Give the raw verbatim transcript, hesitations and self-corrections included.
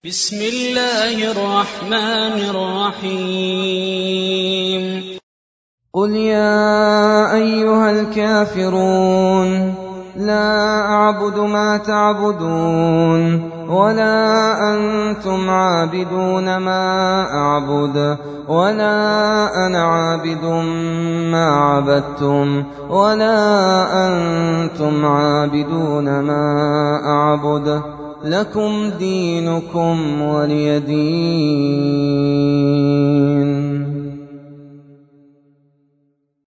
بسم الله الرحمن الرحيم قل يا أيها الكافرون لا أعبد ما تعبدون ولا أنتم عابدون ما أعبد ولا أنا عابد ما عبدتم ولا أنتم عابدون ما أعبد لكم دينكم ولي دين.